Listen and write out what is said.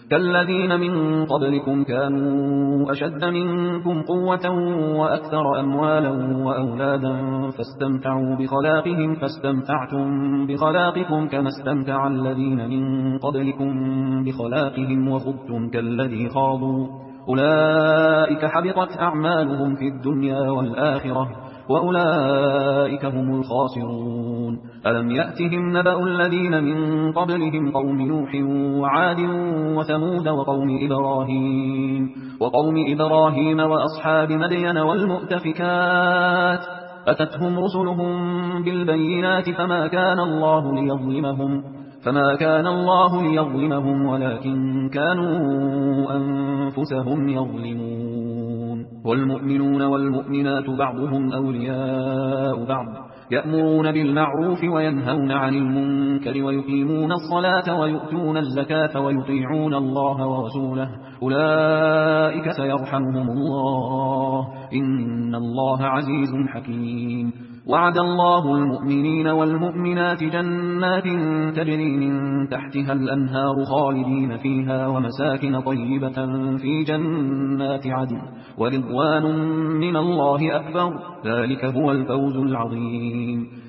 كالذين من قبلكم كانوا أشد منكم قوة وأكثر أموالا وأولادا فاستمتعوا بخلاقهم فاستمتعتم بخلاقكم كما استمتع الذين من قبلكم بخلاقهم وخضتم كالذي خاضوا أولئك حبطت أعمالهم في الدنيا والآخرة وأولئك هم الخاسرون ألم يأتهم نبأ الذين من قبلهم قوم نوح وعاد وثمود وقوم إبراهيم وأصحاب مدين والمؤتفكات أتتهم رسلهم بالبينات فما كان الله ليظلمهم ولكن كانوا أنفسهم يظلمون والمؤمنون والمؤمنات بعضهم أولياء بعض يأمرون بالمعروف وينهون عن المنكر ويقيمون الصلاة ويؤتون الزكاة ويطيعون الله ورسوله أولئك سيرحمهم الله إن الله عزيز حكيم وعد الله المؤمنين والمؤمنات جنات تجري من تحتها الأنهار خالدين فيها ومساكن طيبة في جنات عدن ورضوان من الله أكبر ذلك هو الفوز العظيم